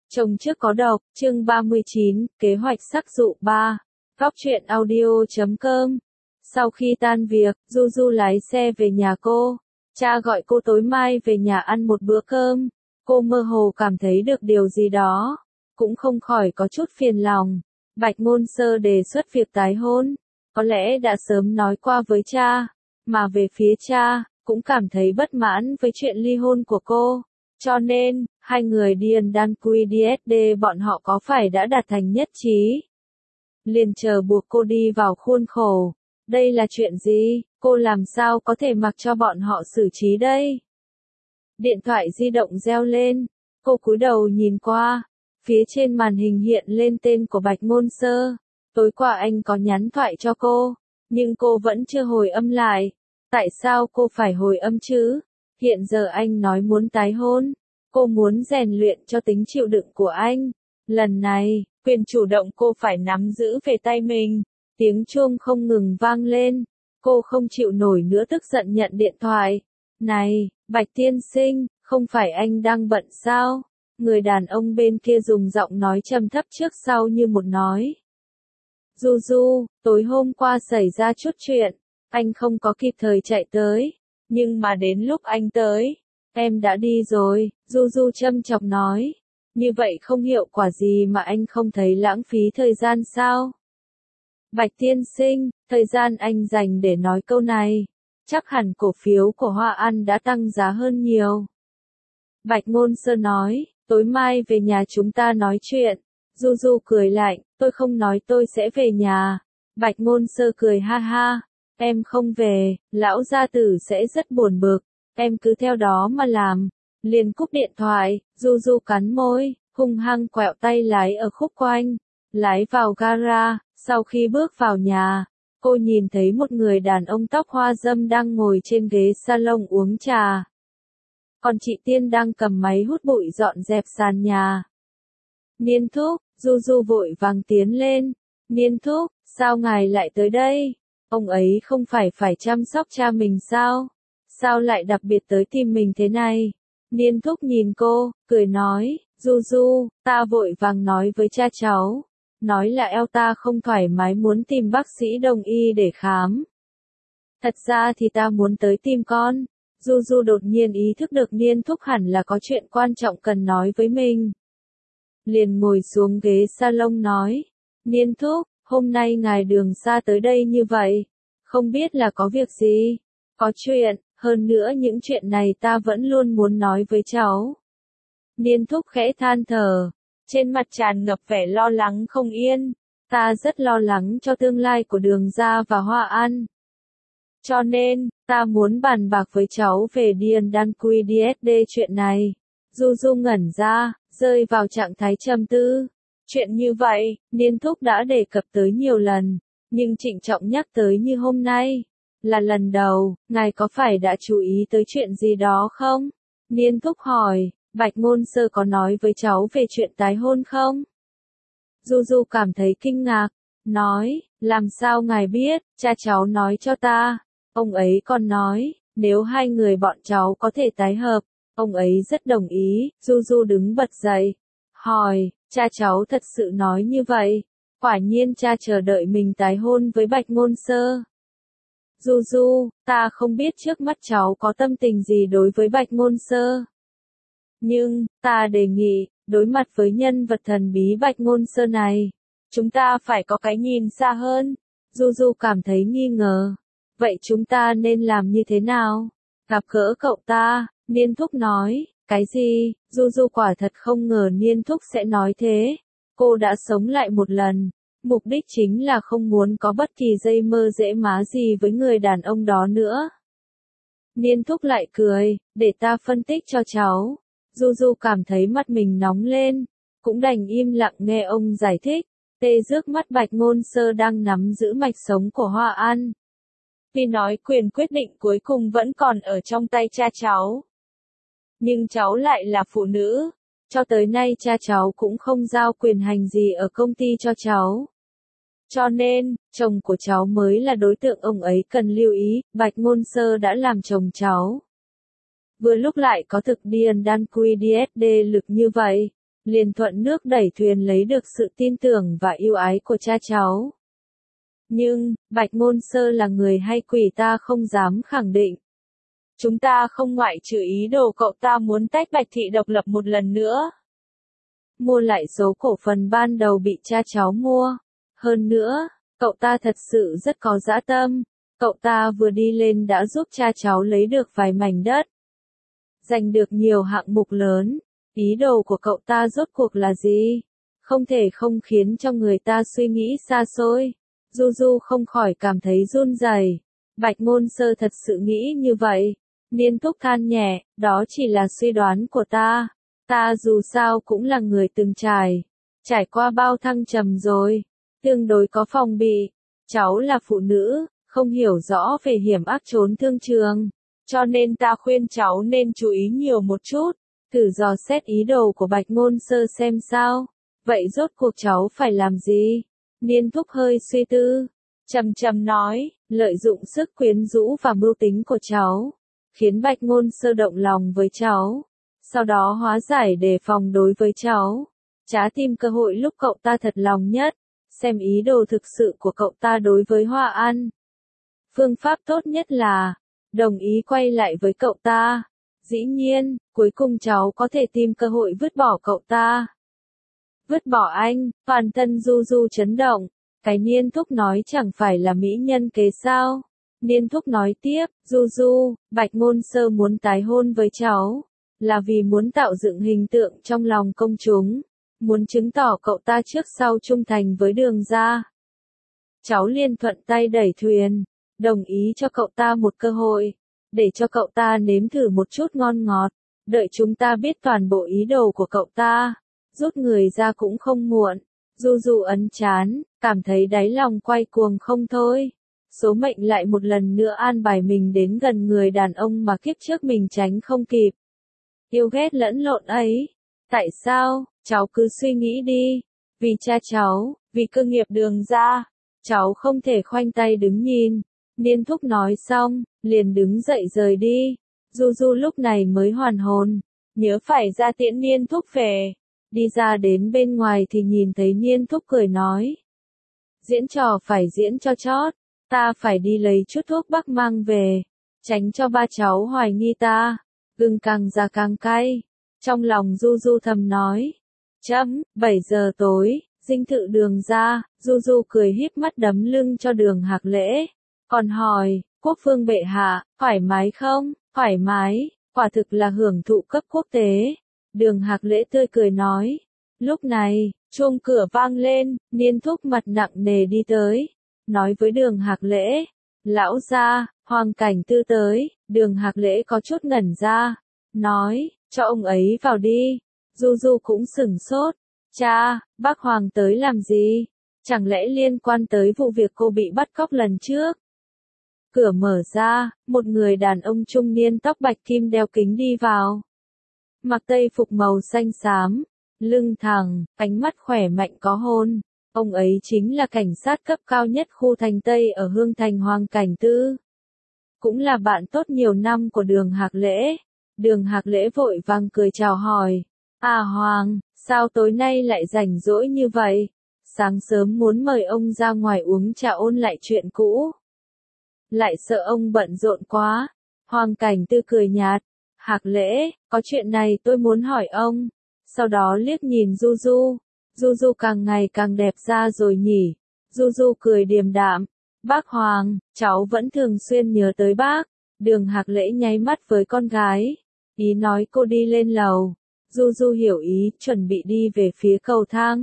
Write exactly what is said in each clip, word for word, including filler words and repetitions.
Chồng trước có độc, chương ba mươi chín, kế hoạch sắc dụ ba. Góc truyện audio chấm com. Sau khi tan việc, Du Du lái xe về nhà cô. Cha gọi cô tối mai về nhà ăn một bữa cơm. Cô mơ hồ cảm thấy được điều gì đó, cũng không khỏi có chút phiền lòng. Bạch Ngôn Sơ đề xuất việc tái hôn, có lẽ đã sớm nói qua với cha, mà về phía cha, cũng cảm thấy bất mãn với chuyện ly hôn của cô. Cho nên, hai người điền đan quy đê bọn họ có phải đã đạt thành nhất trí. Liền chờ buộc cô đi vào khuôn khổ. Đây là chuyện gì, cô làm sao có thể mặc cho bọn họ xử trí đây? Điện thoại di động reo lên, cô cúi đầu nhìn qua, phía trên màn hình hiện lên tên của Bạch Ngôn Sơ. Tối qua anh có nhắn thoại cho cô, nhưng cô vẫn chưa hồi âm lại. Tại sao cô phải hồi âm chứ? Hiện giờ anh nói muốn tái hôn, cô muốn rèn luyện cho tính chịu đựng của anh. Lần này, quyền chủ động cô phải nắm giữ về tay mình. Tiếng chuông không ngừng vang lên, cô không chịu nổi nữa tức giận nhận điện thoại. Này, Bạch tiên sinh, không phải anh đang bận sao? Người đàn ông bên kia dùng giọng nói trầm thấp trước sau như một nói. Du Du, tối hôm qua xảy ra chút chuyện, anh không có kịp thời chạy tới, nhưng mà đến lúc anh tới, em đã đi rồi, Du Du châm chọc nói. Như vậy không hiệu quả gì mà anh không thấy lãng phí thời gian sao? Bạch tiên sinh, thời gian anh dành để nói câu này, chắc hẳn cổ phiếu của Hoa An đã tăng giá hơn nhiều. Bạch Ngôn Sơ nói, tối mai về nhà chúng ta nói chuyện. Du Du cười lạnh, tôi không nói tôi sẽ về nhà. Bạch Ngôn Sơ cười ha ha, em không về, lão gia tử sẽ rất buồn bực, em cứ theo đó mà làm. Liền cúp điện thoại, Du Du cắn môi, hung hăng quẹo tay lái ở khúc quanh, lái vào gara. Sau khi bước vào nhà, cô nhìn thấy một người đàn ông tóc hoa râm đang ngồi trên ghế salon uống trà. Còn chị Tiên đang cầm máy hút bụi dọn dẹp sàn nhà. Niên thúc, Du Du vội vàng tiến lên. Niên thúc, sao ngài lại tới đây? Ông ấy không phải phải chăm sóc cha mình sao? Sao lại đặc biệt tới tìm mình thế này? Niên thúc nhìn cô, cười nói, Du Du, ta vội vàng nói với cha cháu. Nói là eo ta không thoải mái muốn tìm bác sĩ đồng y để khám. Thật ra thì ta muốn tới tìm con. Du Du đột nhiên ý thức được Niên thúc hẳn là có chuyện quan trọng cần nói với mình. Liền ngồi xuống ghế salon nói, Niên thúc, hôm nay ngài đường xa tới đây như vậy, không biết là có việc gì? Có chuyện, hơn nữa những chuyện này ta vẫn luôn muốn nói với cháu. Niên thúc khẽ than thở, trên mặt tràn ngập vẻ lo lắng không yên. Ta rất lo lắng cho tương lai của Đường Gia và Hoa An. Cho nên, ta muốn bàn bạc với cháu về Điền Đan Quy đê chuyện này. Du Du ngẩn ra, rơi vào trạng thái trầm tư. Chuyện như vậy, Niên thúc đã đề cập tới nhiều lần, nhưng trịnh trọng nhắc tới như hôm nay. Là lần đầu, ngài có phải đã chú ý tới chuyện gì đó không? Niên thúc hỏi. Bạch Ngôn Sơ có nói với cháu về chuyện tái hôn không? Du Du cảm thấy kinh ngạc, nói, làm sao ngài biết, cha cháu nói cho ta. Ông ấy còn nói, nếu hai người bọn cháu có thể tái hợp, ông ấy rất đồng ý. Du Du đứng bật dậy, hỏi, cha cháu thật sự nói như vậy? Quả nhiên cha chờ đợi mình tái hôn với Bạch Ngôn Sơ. Du Du, ta không biết trước mắt cháu có tâm tình gì đối với Bạch Ngôn Sơ. Nhưng, ta đề nghị, đối mặt với nhân vật thần bí Bạch Ngôn Sơ này, chúng ta phải có cái nhìn xa hơn. Du Du cảm thấy nghi ngờ. Vậy chúng ta nên làm như thế nào? Gặp gỡ cậu ta, Niên thúc nói, cái gì? Du Du quả thật không ngờ Niên thúc sẽ nói thế. Cô đã sống lại một lần. Mục đích chính là không muốn có bất kỳ dây mơ dễ má gì với người đàn ông đó nữa. Niên thúc lại cười, để ta phân tích cho cháu. Du Du cảm thấy mắt mình nóng lên, cũng đành im lặng nghe ông giải thích. Tê rước mắt Bạch Ngôn Sơ đang nắm giữ mạch sống của Hoa An. Tuy nói quyền quyết định cuối cùng vẫn còn ở trong tay cha cháu, nhưng cháu lại là phụ nữ. Cho tới nay cha cháu cũng không giao quyền hành gì ở công ty cho cháu. Cho nên, chồng của cháu mới là đối tượng ông ấy cần lưu ý. Bạch Ngôn Sơ đã làm chồng cháu. Vừa lúc lại có thực Điền Đan Quy đê lực như vậy, liền thuận nước đẩy thuyền lấy được sự tin tưởng và yêu ái của cha cháu. Nhưng, Bạch Ngôn Sơ là người hay quỷ ta không dám khẳng định. Chúng ta không ngoại trừ ý đồ cậu ta muốn tách Bạch Thị độc lập một lần nữa. Mua lại số cổ phần ban đầu bị cha cháu mua. Hơn nữa, cậu ta thật sự rất có dã tâm. Cậu ta vừa đi lên đã giúp cha cháu lấy được vài mảnh đất. Giành được nhiều hạng mục lớn. Ý đồ của cậu ta rốt cuộc là gì? Không thể không khiến cho người ta suy nghĩ xa xôi. Du Du không khỏi cảm thấy run rẩy. Bạch Ngôn Sơ thật sự nghĩ như vậy. Niên Thúc than nhẹ, đó chỉ là suy đoán của ta. Ta dù sao cũng là người từng trải. Trải qua bao thăng trầm rồi. Tương đối có phòng bị. Cháu là phụ nữ, không hiểu rõ về hiểm ác trốn thương trường. Cho nên ta khuyên cháu nên chú ý nhiều một chút. Thử dò xét ý đồ của Bạch Ngôn Sơ xem sao. Vậy rốt cuộc cháu phải làm gì? Niên Thúc hơi suy tư. Trầm trầm nói, lợi dụng sức quyến rũ và mưu tính của cháu. Khiến Bạch Ngôn Sơ động lòng với cháu. Sau đó hóa giải đề phòng đối với cháu. Trá tìm cơ hội lúc cậu ta thật lòng nhất. Xem ý đồ thực sự của cậu ta đối với Hoa An. Phương pháp tốt nhất là đồng ý quay lại với cậu ta. Dĩ nhiên, cuối cùng cháu có thể tìm cơ hội vứt bỏ cậu ta. Vứt bỏ anh, toàn thân Du Du chấn động. Cái Niên Thúc nói chẳng phải là mỹ nhân kế sao. Niên Thúc nói tiếp, Du Du, Bạch Ngôn Sơ muốn tái hôn với cháu. Là vì muốn tạo dựng hình tượng trong lòng công chúng. Muốn chứng tỏ cậu ta trước sau trung thành với Đường gia. Cháu liền thuận tay đẩy thuyền. Đồng ý cho cậu ta một cơ hội. Để cho cậu ta nếm thử một chút ngon ngọt. Đợi chúng ta biết toàn bộ ý đồ của cậu ta. Rút người ra cũng không muộn. Du Du ấn chán, cảm thấy đáy lòng quay cuồng không thôi. Số mệnh lại một lần nữa an bài mình đến gần người đàn ông mà kiếp trước mình tránh không kịp. Yêu ghét lẫn lộn ấy. Tại sao? Cháu cứ suy nghĩ đi. Vì cha cháu, vì cơ nghiệp Đường gia. Cháu không thể khoanh tay đứng nhìn. Niên Thúc nói xong, liền đứng dậy rời đi. Du Du lúc này mới hoàn hồn. Nhớ phải ra tiễn Niên Thúc về. Đi ra đến bên ngoài thì nhìn thấy Niên Thúc cười nói. Diễn trò phải diễn cho chót. Ta phải đi lấy chút thuốc bắc mang về. Tránh cho ba cháu hoài nghi ta. Gừng càng già càng cay. Trong lòng Du Du thầm nói. Chấm, bảy giờ tối, dinh thự Đường gia. Du Du cười híp mắt đấm lưng cho Đường Hạc Lễ. Còn hỏi, quốc phương bệ hạ, thoải mái không? Thoải mái, quả thực là hưởng thụ cấp quốc tế. Đường Hạc Lễ tươi cười nói. Lúc này, chuông cửa vang lên, Niên Thúc mặt nặng nề đi tới. Nói với Đường Hạc Lễ. Lão gia, Hoàng Cảnh Tư tới. Đường Hạc Lễ có chút ngẩn ra. Nói, cho ông ấy vào đi. Du Du cũng sửng sốt. Cha, bác Hoàng tới làm gì? Chẳng lẽ liên quan tới vụ việc cô bị bắt cóc lần trước? Cửa mở ra, một người đàn ông trung niên tóc bạch kim đeo kính đi vào. Mặc tây phục màu xanh xám, lưng thẳng, ánh mắt khỏe mạnh có hồn. Ông ấy chính là cảnh sát cấp cao nhất khu thành Tây ở Hương Thành Hoàng Cảnh Tư. Cũng là bạn tốt nhiều năm của Đường Hạc Lễ. Đường Hạc Lễ vội vàng cười chào hỏi. À Hoàng, sao tối nay lại rảnh rỗi như vậy? Sáng sớm muốn mời ông ra ngoài uống trà ôn lại chuyện cũ. Lại sợ ông bận rộn quá. Hoàng Cảnh Tư cười nhạt. Hạc Lễ, có chuyện này tôi muốn hỏi ông. Sau đó liếc nhìn Du Du. Du Du càng ngày càng đẹp ra rồi nhỉ. Du Du cười điềm đạm. Bác Hoàng, cháu vẫn thường xuyên nhớ tới bác. Đường Hạc Lễ nháy mắt với con gái. Ý nói cô đi lên lầu. Du Du hiểu ý, chuẩn bị đi về phía cầu thang.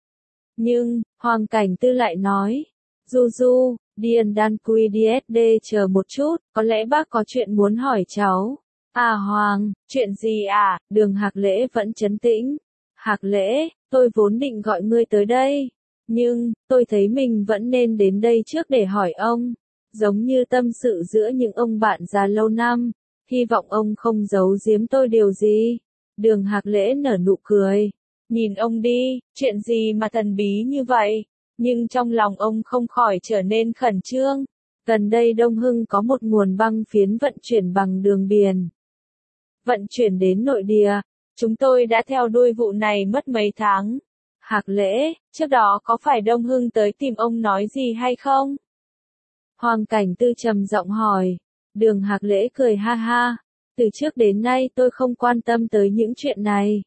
Nhưng, Hoàng Cảnh Tư lại nói. Du Du, Điền Đan Quy đê ét đê chờ một chút, có lẽ bác có chuyện muốn hỏi cháu. À Hoàng, chuyện gì à? Đường Hạc Lễ vẫn trấn tĩnh. Hạc Lễ, tôi vốn định gọi ngươi tới đây. Nhưng, tôi thấy mình vẫn nên đến đây trước để hỏi ông. Giống như tâm sự giữa những ông bạn già lâu năm. Hy vọng ông không giấu giếm tôi điều gì. Đường Hạc Lễ nở nụ cười. Nhìn ông đi, chuyện gì mà thần bí như vậy? Nhưng trong lòng ông không khỏi trở nên khẩn trương. Gần đây Đông Hưng có một nguồn băng phiến vận chuyển bằng đường biển. Vận chuyển đến nội địa. Chúng tôi đã theo đuôi vụ này mất mấy tháng. Hạc Lễ, trước đó có phải Đông Hưng tới tìm ông nói gì hay không? Hoàng Cảnh Tư trầm giọng hỏi. Đường Hạc Lễ cười ha ha. Từ trước đến nay tôi không quan tâm tới những chuyện này.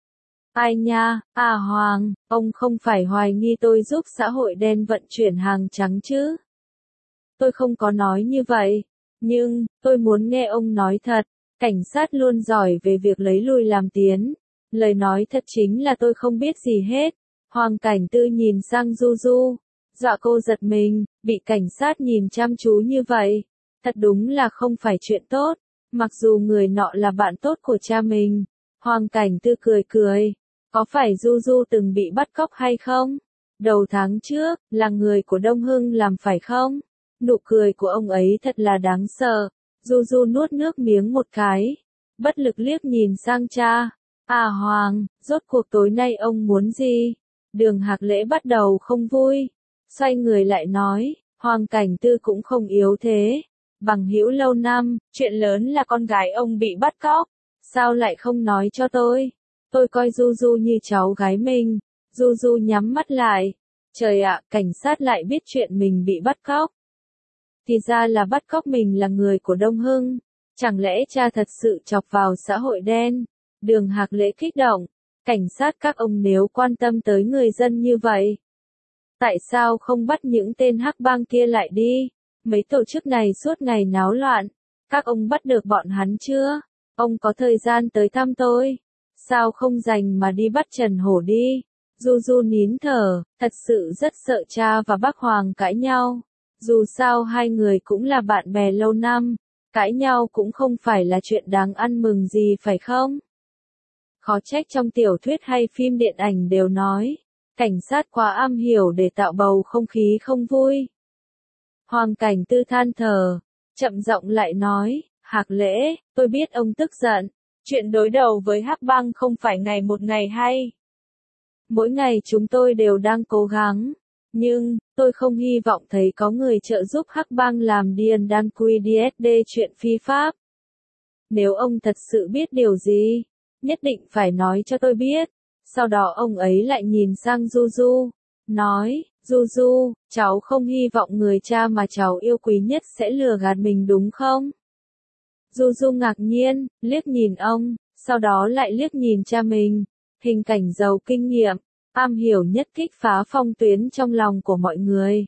Ai nha, à Hoàng, ông không phải hoài nghi tôi giúp xã hội đen vận chuyển hàng trắng chứ? Tôi không có nói như vậy. Nhưng, tôi muốn nghe ông nói thật. Cảnh sát luôn giỏi về việc lấy lui làm tiến. Lời nói thật chính là tôi không biết gì hết. Hoàng Cảnh Tư nhìn sang Du Du. Dọa cô giật mình, bị cảnh sát nhìn chăm chú như vậy. Thật đúng là không phải chuyện tốt. Mặc dù người nọ là bạn tốt của cha mình. Hoàng Cảnh Tư cười cười. Có phải Du Du từng bị bắt cóc hay không? Đầu tháng trước, là người của Đông Hưng làm phải không? Nụ cười của ông ấy thật là đáng sợ. Du Du nuốt nước miếng một cái. Bất lực liếc nhìn sang cha. À Hoàng, rốt cuộc tối nay ông muốn gì? Đường Hạc Lễ bắt đầu không vui. Xoay người lại nói, Hoàng Cảnh Tư cũng không yếu thế. Bằng hữu lâu năm, chuyện lớn là con gái ông bị bắt cóc. Sao lại không nói cho tôi? Tôi coi Du Du như cháu gái mình. Du Du nhắm mắt lại. Trời ạ, cảnh sát lại biết chuyện mình bị bắt cóc. Thì ra là bắt cóc mình là người của Đông Hưng. Chẳng lẽ cha thật sự chọc vào xã hội đen? Đường Hạc Lễ kích động. Cảnh sát các ông nếu quan tâm tới người dân như vậy. Tại sao không bắt những tên hắc bang kia lại đi? Mấy tổ chức này suốt ngày náo loạn. Các ông bắt được bọn hắn chưa? Ông có thời gian tới thăm tôi. Sao không dành mà đi bắt Trần Hổ đi? Du Du nín thở, thật sự rất sợ cha và bác Hoàng cãi nhau. Dù sao hai người cũng là bạn bè lâu năm, cãi nhau cũng không phải là chuyện đáng ăn mừng gì phải không? Khó trách trong tiểu thuyết hay phim điện ảnh đều nói, cảnh sát quá am hiểu để tạo bầu không khí không vui. Hoàng Cảnh Tư than thở, chậm giọng lại nói, Hạc Lễ, tôi biết ông tức giận, chuyện đối đầu với hắc bang không phải ngày một ngày hay. Mỗi ngày chúng tôi đều đang cố gắng, nhưng, tôi không hy vọng thấy có người trợ giúp hắc bang làm điền đan quy dsd chuyện phi pháp. Nếu ông thật sự biết điều gì, nhất định phải nói cho tôi biết. Sau đó ông ấy lại nhìn sang Du Du, nói, Du Du, cháu không hy vọng người cha mà cháu yêu quý nhất sẽ lừa gạt mình đúng không? Du Du ngạc nhiên, liếc nhìn ông, sau đó lại liếc nhìn cha mình, hình cảnh giàu kinh nghiệm, am hiểu nhất kích phá phong tuyến trong lòng của mọi người.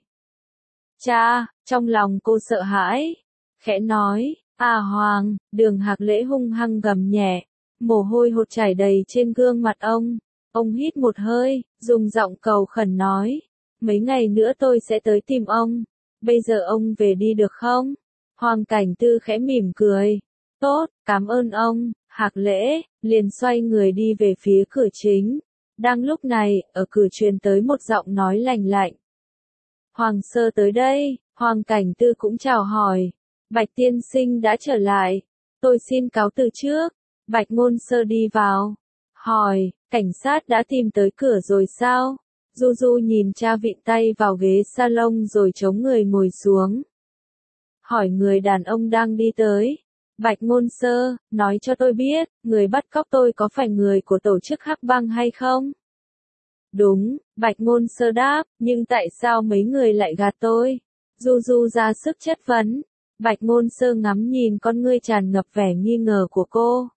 Cha, trong lòng cô sợ hãi, khẽ nói, à Hoàng, Đường Hạc Lễ hung hăng gầm nhẹ, mồ hôi hột chảy đầy trên gương mặt ông. Ông hít một hơi, dùng giọng cầu khẩn nói, mấy ngày nữa tôi sẽ tới tìm ông, bây giờ ông về đi được không? Hoàng Cảnh Tư khẽ mỉm cười, tốt, cảm ơn ông. Hạc Lễ, liền xoay người đi về phía cửa chính. Đang lúc này, ở cửa truyền tới một giọng nói lành lạnh. Hoàng Sơ tới đây, Hoàng Cảnh Tư cũng chào hỏi. Bạch tiên sinh đã trở lại. Tôi xin cáo từ trước. Bạch Ngôn Sơ đi vào. Hỏi, cảnh sát đã tìm tới cửa rồi sao? Du Du nhìn cha vịn tay vào ghế salon rồi chống người ngồi xuống. Hỏi người đàn ông đang đi tới. Bạch Ngôn Sơ, nói cho tôi biết, người bắt cóc tôi có phải người của tổ chức hắc bang hay không? Đúng, Bạch Ngôn Sơ đáp, nhưng tại sao mấy người lại gạt tôi? Du Du ra sức chất vấn. Bạch Ngôn Sơ ngắm nhìn con ngươi tràn ngập vẻ nghi ngờ của cô.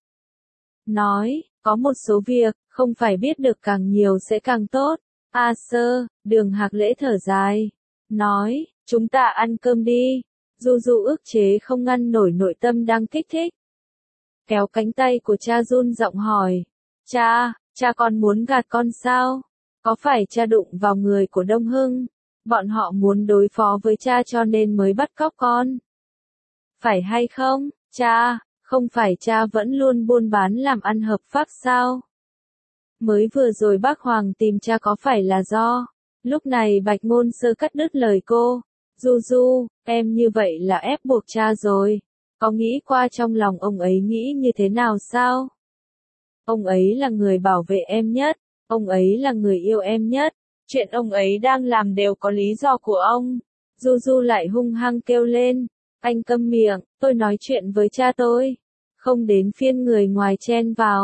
Nói, có một số việc, không phải biết được càng nhiều sẽ càng tốt. A Sơ, Đường Hạc Lễ thở dài. Nói, chúng ta ăn cơm đi. Du Du ức chế không ngăn nổi nội tâm đang kích thích. Kéo cánh tay của cha run giọng hỏi. Cha, cha con muốn gạt con sao? Có phải cha đụng vào người của Đông Hưng? Bọn họ muốn đối phó với cha cho nên mới bắt cóc con. Phải hay không, cha, không phải cha vẫn luôn buôn bán làm ăn hợp pháp sao? Mới vừa rồi bác Hoàng tìm cha có phải là do? Lúc này Bạch Ngôn Sơ cắt đứt lời cô. Du Du, em như vậy là ép buộc cha rồi. Có nghĩ qua trong lòng ông ấy nghĩ như thế nào sao? Ông ấy là người bảo vệ em nhất. Ông ấy là người yêu em nhất. Chuyện ông ấy đang làm đều có lý do của ông. Du Du lại hung hăng kêu lên. Anh câm miệng, tôi nói chuyện với cha tôi. Không đến phiên người ngoài chen vào.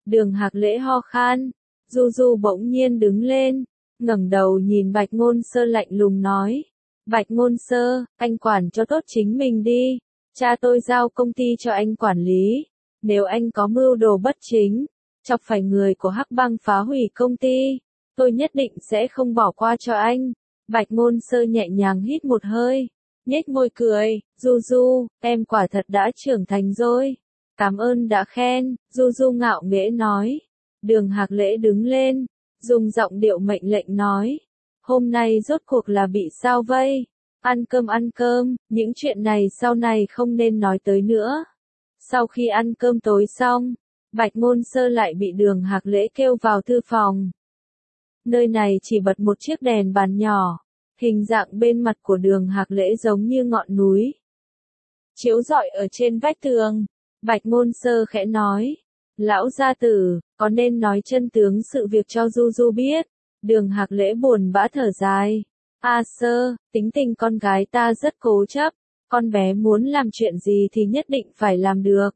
Đường Hạc Lễ ho khan. Du Du bỗng nhiên đứng lên, ngẩng đầu nhìn Bạch Ngôn Sơ lạnh lùng nói. Bạch Ngôn Sơ, anh quản cho tốt chính mình đi. Cha tôi giao công ty cho anh quản lý. Nếu anh có mưu đồ bất chính, chọc phải người của Hắc Bang phá hủy công ty, tôi nhất định sẽ không bỏ qua cho anh. Bạch Ngôn Sơ nhẹ nhàng hít một hơi, nhếch môi cười. Du Du, em quả thật đã trưởng thành rồi. Cảm ơn đã khen, Du Du ngạo nghễ nói. Đường Hạc Lễ đứng lên, dùng giọng điệu mệnh lệnh nói. Hôm nay rốt cuộc là bị sao vây? Ăn cơm ăn cơm, những chuyện này sau này không nên nói tới nữa. Sau khi ăn cơm tối xong, Bạch Ngôn Sơ lại bị Đường Hạc Lễ kêu vào thư phòng. Nơi này chỉ bật một chiếc đèn bàn nhỏ, hình dạng bên mặt của Đường Hạc Lễ giống như ngọn núi. Chiếu rọi ở trên vách tường, Bạch Ngôn Sơ khẽ nói. Lão gia tử, có nên nói chân tướng sự việc cho Du Du biết? Đường Hạc Lễ buồn bã thở dài. A Sơ, tính tình con gái ta rất cố chấp, con bé muốn làm chuyện gì thì nhất định phải làm được.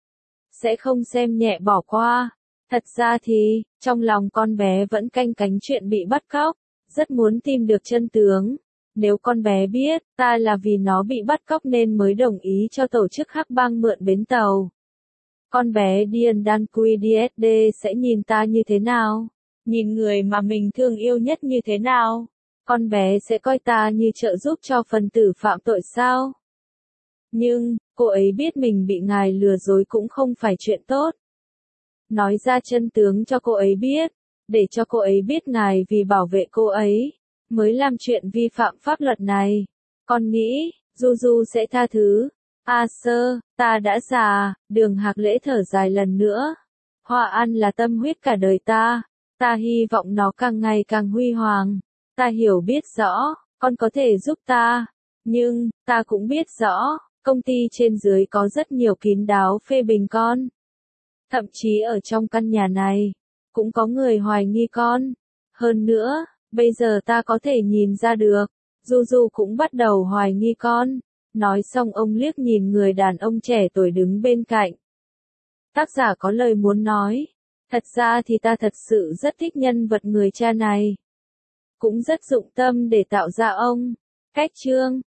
Sẽ không xem nhẹ bỏ qua. Thật ra thì, trong lòng con bé vẫn canh cánh chuyện bị bắt cóc, rất muốn tìm được chân tướng. Nếu con bé biết, ta là vì nó bị bắt cóc nên mới đồng ý cho tổ chức Hắc Bang mượn bến tàu. Con bé Điền Đan Quy đê ét đê sẽ nhìn ta như thế nào? Nhìn người mà mình thương yêu nhất như thế nào? Con bé sẽ coi ta như trợ giúp cho phần tử phạm tội sao? Nhưng, cô ấy biết mình bị ngài lừa dối cũng không phải chuyện tốt. Nói ra chân tướng cho cô ấy biết, để cho cô ấy biết ngài vì bảo vệ cô ấy, mới làm chuyện vi phạm pháp luật này. Con nghĩ, Du Du sẽ tha thứ. A Sơ, ta đã già. Đường Hạc Lễ thở dài lần nữa. Hoa An là tâm huyết cả đời ta, ta hy vọng nó càng ngày càng huy hoàng. Ta hiểu biết rõ, con có thể giúp ta, nhưng, ta cũng biết rõ, công ty trên dưới có rất nhiều kín đáo phê bình con. Thậm chí ở trong căn nhà này, cũng có người hoài nghi con. Hơn nữa, bây giờ ta có thể nhìn ra được, Du Du cũng bắt đầu hoài nghi con. Nói xong ông liếc nhìn người đàn ông trẻ tuổi đứng bên cạnh. Tác giả có lời muốn nói. Thật ra thì ta thật sự rất thích nhân vật người cha này. Cũng rất dụng tâm để tạo ra ông. Cách chương